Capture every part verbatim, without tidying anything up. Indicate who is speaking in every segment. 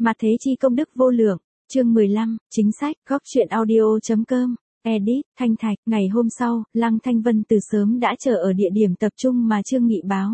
Speaker 1: Mà thế chi công đức vô lượng. Chương mười lăm, chính sách, góc truyện audio chấm com. Edit, Thanh Thạch. Ngày hôm sau, Lăng Thanh Vân từ sớm đã chờ ở địa điểm tập trung mà Trương Nghị báo.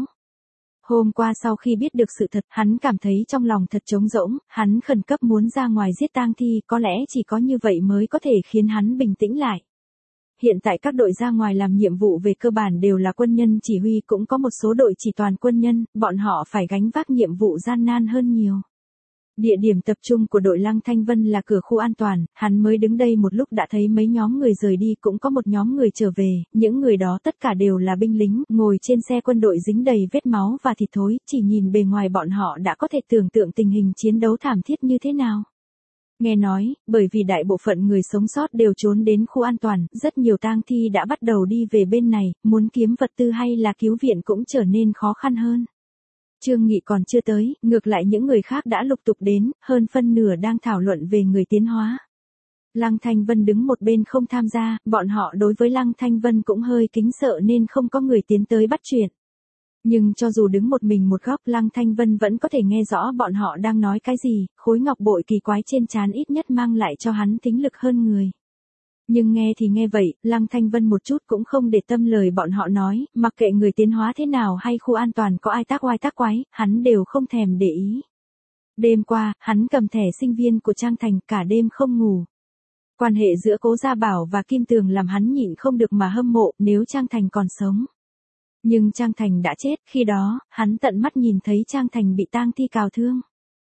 Speaker 1: Hôm qua sau khi biết được sự thật, hắn cảm thấy trong lòng thật trống rỗng, hắn khẩn cấp muốn ra ngoài giết tang thi, có lẽ chỉ có như vậy mới có thể khiến hắn bình tĩnh lại. Hiện tại các đội ra ngoài làm nhiệm vụ về cơ bản đều là quân nhân chỉ huy, cũng có một số đội chỉ toàn quân nhân, bọn họ phải gánh vác nhiệm vụ gian nan hơn nhiều. Địa điểm tập trung của đội Lăng Thanh Vân là cửa khu an toàn, hắn mới đứng đây một lúc đã thấy mấy nhóm người rời đi, cũng có một nhóm người trở về, những người đó tất cả đều là binh lính, ngồi trên xe quân đội dính đầy vết máu và thịt thối, chỉ nhìn bề ngoài bọn họ đã có thể tưởng tượng tình hình chiến đấu thảm thiết như thế nào. Nghe nói, bởi vì đại bộ phận người sống sót đều trốn đến khu an toàn, rất nhiều tang thi đã bắt đầu đi về bên này, muốn kiếm vật tư hay là cứu viện cũng trở nên khó khăn hơn. Trương Nghị còn chưa tới, ngược lại những người khác đã lục tục đến, hơn phân nửa đang thảo luận về người tiến hóa. Lăng Thanh Vân đứng một bên không tham gia, bọn họ đối với Lăng Thanh Vân cũng hơi kính sợ nên không có người tiến tới bắt chuyện. Nhưng cho dù đứng một mình một góc, Lăng Thanh Vân vẫn có thể nghe rõ bọn họ đang nói cái gì, khối ngọc bội kỳ quái trên trán ít nhất mang lại cho hắn thính lực hơn người. Nhưng nghe thì nghe vậy, Lăng Thanh Vân một chút cũng không để tâm lời bọn họ nói, mặc kệ người tiến hóa thế nào hay khu an toàn có ai tác oai tác quái, hắn đều không thèm để ý. Đêm qua, hắn cầm thẻ sinh viên của Trang Thành, cả đêm không ngủ. Quan hệ giữa Cố Gia Bảo và Kim Tường làm hắn nhịn không được mà hâm mộ nếu Trang Thành còn sống. Nhưng Trang Thành đã chết, khi đó, hắn tận mắt nhìn thấy Trang Thành bị tang thi cào thương.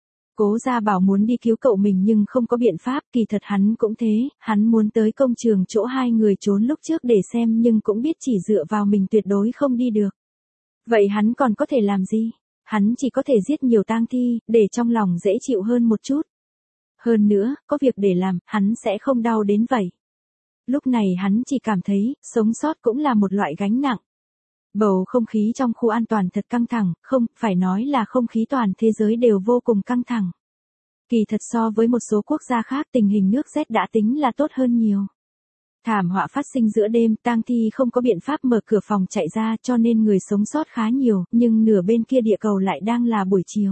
Speaker 1: Cố Gia Bảo muốn đi cứu cậu mình nhưng không có biện pháp, kỳ thật hắn cũng thế, hắn muốn tới công trường chỗ hai người trốn lúc trước để xem nhưng cũng biết chỉ dựa vào mình tuyệt đối không đi được. Vậy hắn còn có thể làm gì? Hắn chỉ có thể giết nhiều tang thi, để trong lòng dễ chịu hơn một chút. Hơn nữa, có việc để làm, hắn sẽ không đau đến vậy. Lúc này hắn chỉ cảm thấy, sống sót cũng là một loại gánh nặng. Bầu không khí trong khu an toàn thật căng thẳng, không, phải nói là không khí toàn thế giới đều vô cùng căng thẳng. Kỳ thật so với một số quốc gia khác tình hình nước rét đã tính là tốt hơn nhiều. Thảm họa phát sinh giữa đêm, tang thi không có biện pháp mở cửa phòng chạy ra cho nên người sống sót khá nhiều, nhưng nửa bên kia địa cầu lại đang là buổi chiều.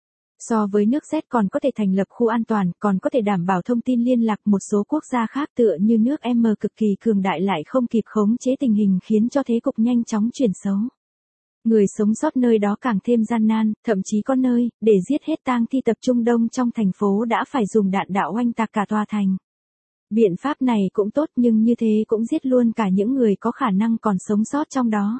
Speaker 1: So với nước rét còn có thể thành lập khu an toàn, còn có thể đảm bảo thông tin liên lạc, một số quốc gia khác tựa như nước M cực kỳ cường đại lại không kịp khống chế tình hình khiến cho thế cục nhanh chóng chuyển xấu. Người sống sót nơi đó càng thêm gian nan, thậm chí có nơi, để giết hết tang thi tập trung đông trong thành phố đã phải dùng đạn đạo oanh tạc cả tòa thành. Biện pháp này cũng tốt nhưng như thế cũng giết luôn cả những người có khả năng còn sống sót trong đó.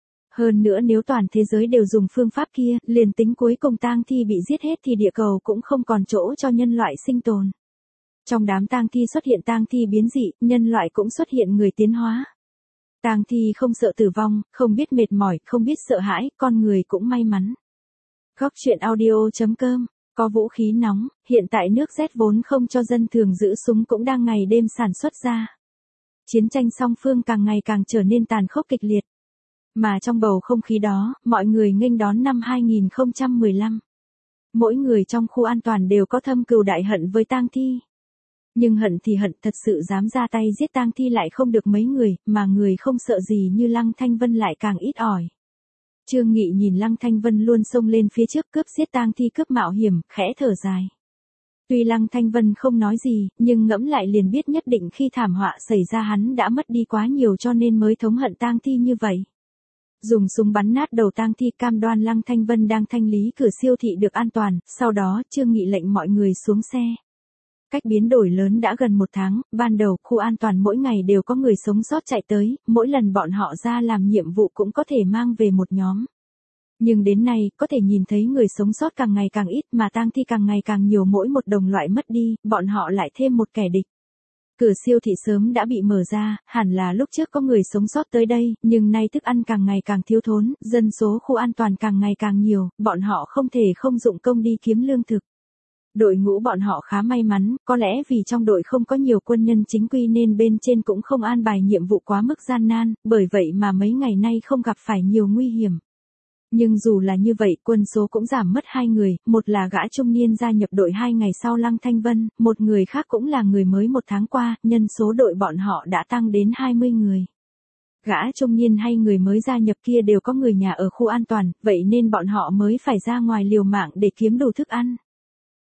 Speaker 1: Hơn nữa nếu toàn thế giới đều dùng phương pháp kia, liền tính cuối cùng tang thi bị giết hết thì địa cầu cũng không còn chỗ cho nhân loại sinh tồn. Trong đám tang thi xuất hiện tang thi biến dị, nhân loại cũng xuất hiện người tiến hóa. Tang thi không sợ tử vong, không biết mệt mỏi, không biết sợ hãi, con người cũng may mắn. Góc truyện audio chấm com. Có vũ khí nóng, hiện tại nước rét vốn không cho dân thường giữ súng cũng đang ngày đêm sản xuất ra. Chiến tranh song phương càng ngày càng trở nên tàn khốc kịch liệt. Mà trong bầu không khí đó, mọi người nghênh đón năm hai nghìn không trăm mười lăm. Mỗi người trong khu an toàn đều có thâm cừu đại hận với tang thi. Nhưng hận thì hận, thật sự dám ra tay giết tang thi lại không được mấy người, mà người không sợ gì như Lăng Thanh Vân lại càng ít ỏi. Trương Nghị nhìn Lăng Thanh Vân luôn xông lên phía trước cướp giết tang thi cướp mạo hiểm, khẽ thở dài. Tuy Lăng Thanh Vân không nói gì, nhưng ngẫm lại liền biết nhất định khi thảm họa xảy ra hắn đã mất đi quá nhiều cho nên mới thống hận tang thi như vậy. Dùng súng bắn nát đầu tang thi, cam đoan Lăng Thanh Vân đang thanh lý cửa siêu thị được an toàn, sau đó Trương Nghị lệnh mọi người xuống xe. Cách biến đổi lớn đã gần một tháng, ban đầu khu an toàn mỗi ngày đều có người sống sót chạy tới, mỗi lần bọn họ ra làm nhiệm vụ cũng có thể mang về một nhóm. Nhưng đến nay, có thể nhìn thấy người sống sót càng ngày càng ít mà tang thi càng ngày càng nhiều, mỗi một đồng loại mất đi, bọn họ lại thêm một kẻ địch. Cửa siêu thị sớm đã bị mở ra, hẳn là lúc trước có người sống sót tới đây, nhưng nay thức ăn càng ngày càng thiếu thốn, dân số khu an toàn càng ngày càng nhiều, bọn họ không thể không dụng công đi kiếm lương thực. Đội ngũ bọn họ khá may mắn, có lẽ vì trong đội không có nhiều quân nhân chính quy nên bên trên cũng không an bài nhiệm vụ quá mức gian nan, bởi vậy mà mấy ngày nay không gặp phải nhiều nguy hiểm. Nhưng dù là như vậy, quân số cũng giảm mất hai người, một là gã trung niên gia nhập đội hai ngày sau Lăng Thanh Vân, một người khác cũng là người mới một tháng qua, nhân số đội bọn họ đã tăng đến hai mươi người. Gã trung niên hay người mới gia nhập kia đều có người nhà ở khu an toàn, vậy nên bọn họ mới phải ra ngoài liều mạng để kiếm đủ thức ăn.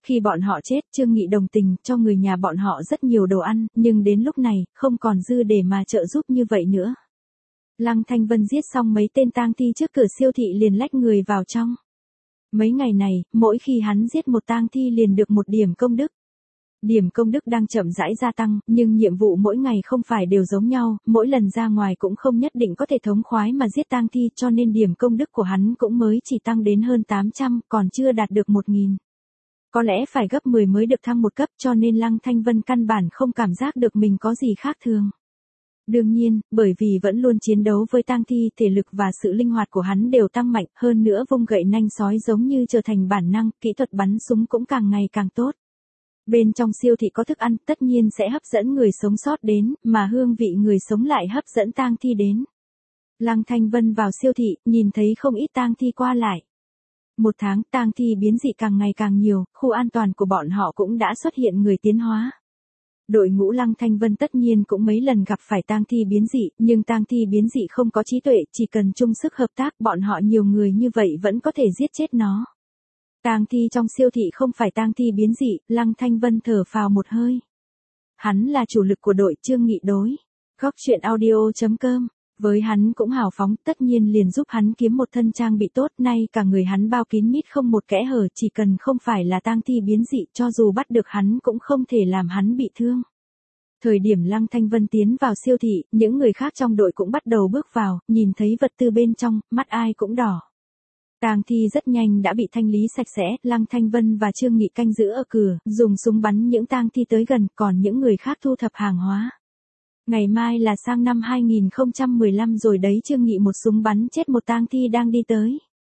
Speaker 1: Khi bọn họ chết, Trương Nghị đồng tình, cho người nhà bọn họ rất nhiều đồ ăn, nhưng đến lúc này, không còn dư để mà trợ giúp như vậy nữa. Lăng Thanh Vân giết xong mấy tên tang thi trước cửa siêu thị liền lách người vào trong. Mấy ngày này, mỗi khi hắn giết một tang thi liền được một điểm công đức. Điểm công đức đang chậm rãi gia tăng, nhưng nhiệm vụ mỗi ngày không phải đều giống nhau, mỗi lần ra ngoài cũng không nhất định có thể thống khoái mà giết tang thi, cho nên điểm công đức của hắn cũng mới chỉ tăng đến hơn tám trăm, còn chưa đạt được một nghìn. Có lẽ phải gấp mười mới được thăng một cấp, cho nên Lăng Thanh Vân căn bản không cảm giác được mình có gì khác thường. Đương nhiên, bởi vì vẫn luôn chiến đấu với tang thi, thể lực và sự linh hoạt của hắn đều tăng mạnh, hơn nữa vung gậy nanh sói giống như trở thành bản năng, kỹ thuật bắn súng cũng càng ngày càng tốt. Bên trong siêu thị có thức ăn, tất nhiên sẽ hấp dẫn người sống sót đến, mà hương vị người sống lại hấp dẫn tang thi đến. Lăng Thanh Vân vào siêu thị, nhìn thấy không ít tang thi qua lại. Một tháng, tang thi biến dị càng ngày càng nhiều, khu an toàn của bọn họ cũng đã xuất hiện người tiến hóa. Đội ngũ Lăng Thanh Vân tất nhiên cũng mấy lần gặp phải tang thi biến dị, nhưng tang thi biến dị không có trí tuệ, chỉ cần chung sức hợp tác, bọn họ nhiều người như vậy vẫn có thể giết chết nó. Tang thi trong siêu thị không phải tang thi biến dị, Lăng Thanh Vân thở phào một hơi. Hắn là chủ lực của đội Trương Nghị đối. Góc truyện audio chấm com. Với hắn cũng hào phóng, tất nhiên liền giúp hắn kiếm một thân trang bị tốt, nay cả người hắn bao kín mít không một kẽ hở, chỉ cần không phải là tang thi biến dị, cho dù bắt được hắn cũng không thể làm hắn bị thương. Thời điểm Lăng Thanh Vân tiến vào siêu thị, những người khác trong đội cũng bắt đầu bước vào, nhìn thấy vật tư bên trong, mắt ai cũng đỏ. Tang thi rất nhanh đã bị thanh lý sạch sẽ, Lăng Thanh Vân và Trương Nghị canh giữ ở cửa, dùng súng bắn những tang thi tới gần, còn những người khác thu thập hàng hóa. Ngày mai là sang năm hai nghìn không trăm mười lăm rồi đấy, Trương Nghị một súng bắn chết một tang thi đang đi tới.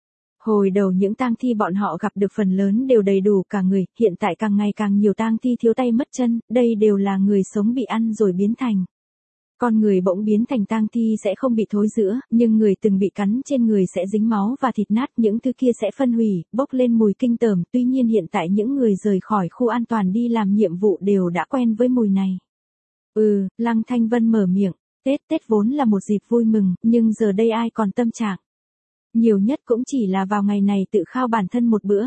Speaker 1: Hồi đầu những tang thi bọn họ gặp được phần lớn đều đầy đủ cả người, hiện tại càng ngày càng nhiều tang thi thiếu tay mất chân, đây đều là người sống bị ăn rồi biến thành. Con người bỗng biến thành tang thi sẽ không bị thối rữa, nhưng người từng bị cắn trên người sẽ dính máu và thịt nát, những thứ kia sẽ phân hủy, bốc lên mùi kinh tởm, tuy nhiên hiện tại những người rời khỏi khu an toàn đi làm nhiệm vụ đều đã quen với mùi này. Ừ, Lăng Thanh Vân mở miệng, Tết Tết vốn là một dịp vui mừng, nhưng giờ đây ai còn tâm trạng. Nhiều nhất cũng chỉ là vào ngày này tự khao bản thân một bữa.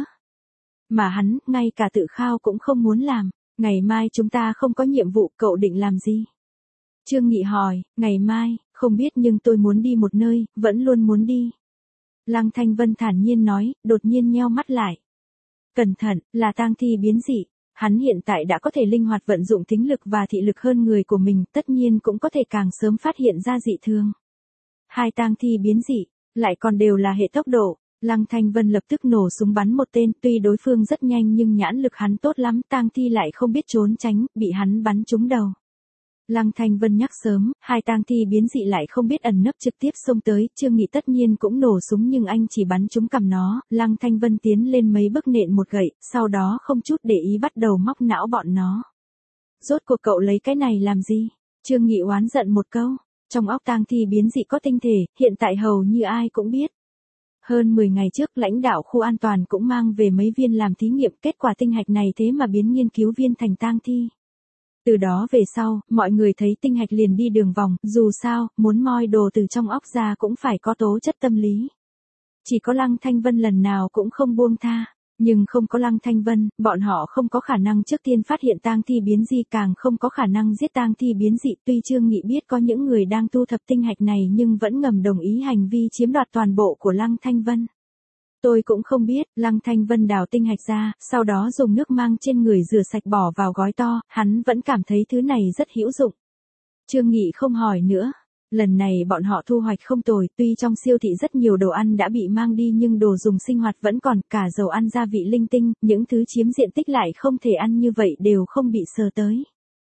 Speaker 1: Mà hắn, ngay cả tự khao cũng không muốn làm, ngày mai chúng ta không có nhiệm vụ, cậu định làm gì? Trương Nghị hỏi, ngày mai, không biết nhưng tôi muốn đi một nơi, vẫn luôn muốn đi. Lăng Thanh Vân thản nhiên nói, đột nhiên nheo mắt lại. Cẩn thận, là tang thi biến dị. Hắn hiện tại đã có thể linh hoạt vận dụng thính lực và thị lực hơn người của mình, tất nhiên cũng có thể càng sớm phát hiện ra dị thường. Hai tang thi biến dị, lại còn đều là hệ tốc độ. Lăng Thanh Vân lập tức nổ súng bắn một tên, tuy đối phương rất nhanh nhưng nhãn lực hắn tốt lắm, tang thi lại không biết trốn tránh, bị hắn bắn trúng đầu. Lăng Thanh Vân nhắc sớm, hai tang thi biến dị lại không biết ẩn nấp trực tiếp xông tới, Trương Nghị tất nhiên cũng nổ súng nhưng anh chỉ bắn trúng cằm nó, Lăng Thanh Vân tiến lên mấy bước nện một gậy, sau đó không chút để ý bắt đầu móc não bọn nó. Rốt cuộc cậu lấy cái này làm gì? Trương Nghị oán giận một câu, trong óc tang thi biến dị có tinh thể, hiện tại hầu như ai cũng biết. Hơn mười ngày trước lãnh đạo khu an toàn cũng mang về mấy viên làm thí nghiệm, kết quả tinh hạch này thế mà biến nghiên cứu viên thành tang thi. Từ đó về sau, mọi người thấy tinh hạch liền đi đường vòng, dù sao, muốn moi đồ từ trong óc ra cũng phải có tố chất tâm lý. Chỉ có Lăng Thanh Vân lần nào cũng không buông tha, nhưng không có Lăng Thanh Vân, bọn họ không có khả năng trước tiên phát hiện tang thi biến dị, càng không có khả năng giết tang thi biến dị. Tuy Trương Nghị biết có những người đang thu thập tinh hạch này nhưng vẫn ngầm đồng ý hành vi chiếm đoạt toàn bộ của Lăng Thanh Vân. Tôi cũng không biết, Lăng Thanh Vân đào tinh hạch ra, sau đó dùng nước mang trên người rửa sạch bỏ vào gói to, hắn vẫn cảm thấy thứ này rất hữu dụng. Trương Nghị không hỏi nữa. Lần này bọn họ thu hoạch không tồi, tuy trong siêu thị rất nhiều đồ ăn đã bị mang đi nhưng đồ dùng sinh hoạt vẫn còn, cả dầu ăn gia vị linh tinh, những thứ chiếm diện tích lại không thể ăn như vậy đều không bị sờ tới.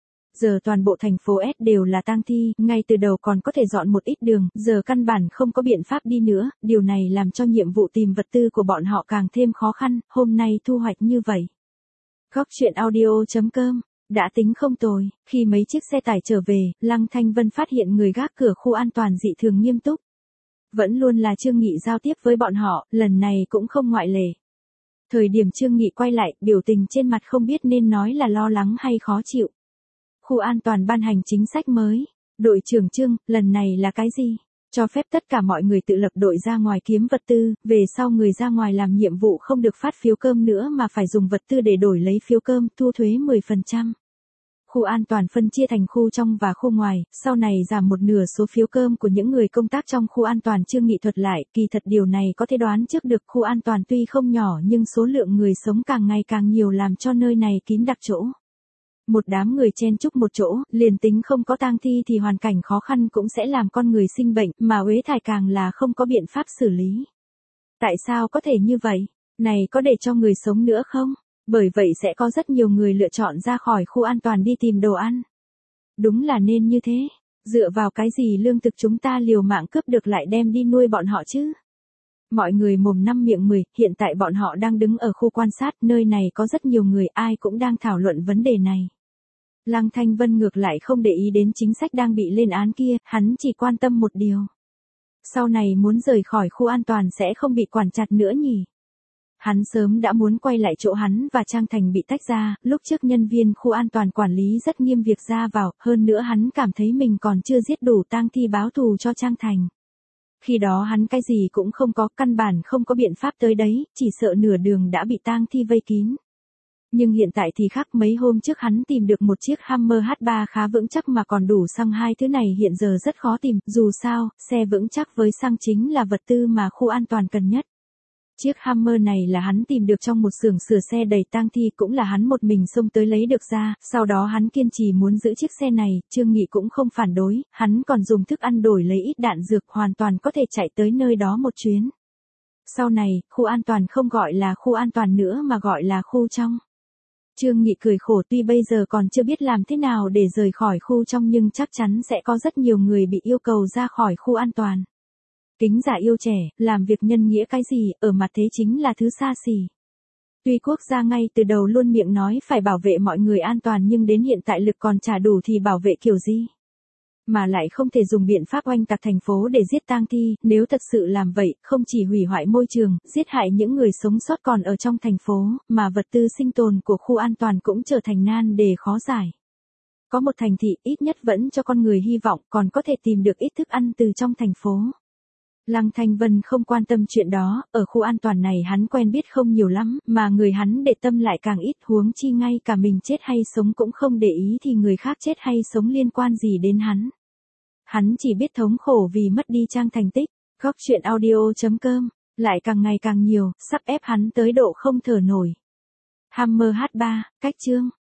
Speaker 1: Giờ toàn bộ thành phố S đều là tang thi, ngay từ đầu còn có thể dọn một ít đường, giờ căn bản không có biện pháp đi nữa, điều này làm cho nhiệm vụ tìm vật tư của bọn họ càng thêm khó khăn, hôm nay thu hoạch như vậy. Góc truyện audio chấm com, đã tính không tồi, khi mấy chiếc xe tải trở về, Lăng Thanh Vân phát hiện người gác cửa khu an toàn dị thường nghiêm túc. Vẫn luôn là Trương Nghị giao tiếp với bọn họ, lần này cũng không ngoại lệ. Thời điểm Trương Nghị quay lại, biểu tình trên mặt không biết nên nói là lo lắng hay khó chịu. Khu an toàn ban hành chính sách mới. Đội trưởng Trương, lần này là cái gì? Cho phép tất cả mọi người tự lập đội ra ngoài kiếm vật tư, về sau người ra ngoài làm nhiệm vụ không được phát phiếu cơm nữa mà phải dùng vật tư để đổi lấy phiếu cơm, thu thuế mười phần trăm. Khu an toàn phân chia thành khu trong và khu ngoài, sau này giảm một nửa số phiếu cơm của những người công tác trong khu an toàn. Trương Nghị thuật lại, kỳ thật điều này có thể đoán trước được, khu an toàn tuy không nhỏ nhưng số lượng người sống càng ngày càng nhiều làm cho nơi này kín đặc chỗ. Một đám người chen chúc một chỗ, liền tính không có tang thi thì hoàn cảnh khó khăn cũng sẽ làm con người sinh bệnh, mà uế thải càng là không có biện pháp xử lý. Tại sao có thể như vậy? Này có để cho người sống nữa không? Bởi vậy sẽ có rất nhiều người lựa chọn ra khỏi khu an toàn đi tìm đồ ăn. Đúng là nên như thế. Dựa vào cái gì lương thực chúng ta liều mạng cướp được lại đem đi nuôi bọn họ chứ? Mọi người mồm năm miệng mười, hiện tại bọn họ đang đứng ở khu quan sát, nơi này có rất nhiều người, ai cũng đang thảo luận vấn đề này. Lăng Thanh Vân ngược lại không để ý đến chính sách đang bị lên án kia, hắn chỉ quan tâm một điều. Sau này muốn rời khỏi khu an toàn sẽ không bị quản chặt nữa nhỉ? Hắn sớm đã muốn quay lại chỗ hắn và Trang Thành bị tách ra, lúc trước nhân viên khu an toàn quản lý rất nghiêm việc ra vào, hơn nữa hắn cảm thấy mình còn chưa giết đủ tang thi báo thù cho Trang Thành. Khi đó hắn cái gì cũng không có, căn bản không có biện pháp tới đấy, chỉ sợ nửa đường đã bị tang thi vây kín. Nhưng hiện tại thì khác, mấy hôm trước hắn tìm được một chiếc Hammer H ba khá vững chắc mà còn đủ xăng, hai thứ này hiện giờ rất khó tìm, dù sao, xe vững chắc với xăng chính là vật tư mà khu an toàn cần nhất. Chiếc Hammer này là hắn tìm được trong một xưởng sửa xe đầy tang thi, cũng là hắn một mình xông tới lấy được ra, sau đó hắn kiên trì muốn giữ chiếc xe này, Trương Nghị cũng không phản đối, hắn còn dùng thức ăn đổi lấy ít đạn dược, hoàn toàn có thể chạy tới nơi đó một chuyến. Sau này, khu an toàn không gọi là khu an toàn nữa mà gọi là khu trong. Trương Nghị cười khổ, tuy bây giờ còn chưa biết làm thế nào để rời khỏi khu trong nhưng chắc chắn sẽ có rất nhiều người bị yêu cầu ra khỏi khu an toàn. Kính giả yêu trẻ, làm việc nhân nghĩa cái gì, ở mặt thế chính là thứ xa xỉ. Tuy quốc gia ngay từ đầu luôn miệng nói phải bảo vệ mọi người an toàn nhưng đến hiện tại lực còn chả đủ thì bảo vệ kiểu gì? Mà lại không thể dùng biện pháp oanh tạc thành phố để giết tang thi, nếu thật sự làm vậy, không chỉ hủy hoại môi trường, giết hại những người sống sót còn ở trong thành phố, mà vật tư sinh tồn của khu an toàn cũng trở thành nan đề khó giải. Có một thành thị ít nhất vẫn cho con người hy vọng, còn có thể tìm được ít thức ăn từ trong thành phố. Lăng Thanh Vân không quan tâm chuyện đó, ở khu an toàn này hắn quen biết không nhiều lắm, mà người hắn để tâm lại càng ít, huống chi ngay cả mình chết hay sống cũng không để ý thì người khác chết hay sống liên quan gì đến hắn. Hắn chỉ biết thống khổ vì mất đi Trang Thành Tích, góc chuyện audio chấm com, lại càng ngày càng nhiều, sắp ép hắn tới độ không thở nổi. Hammer H ba, cách chương.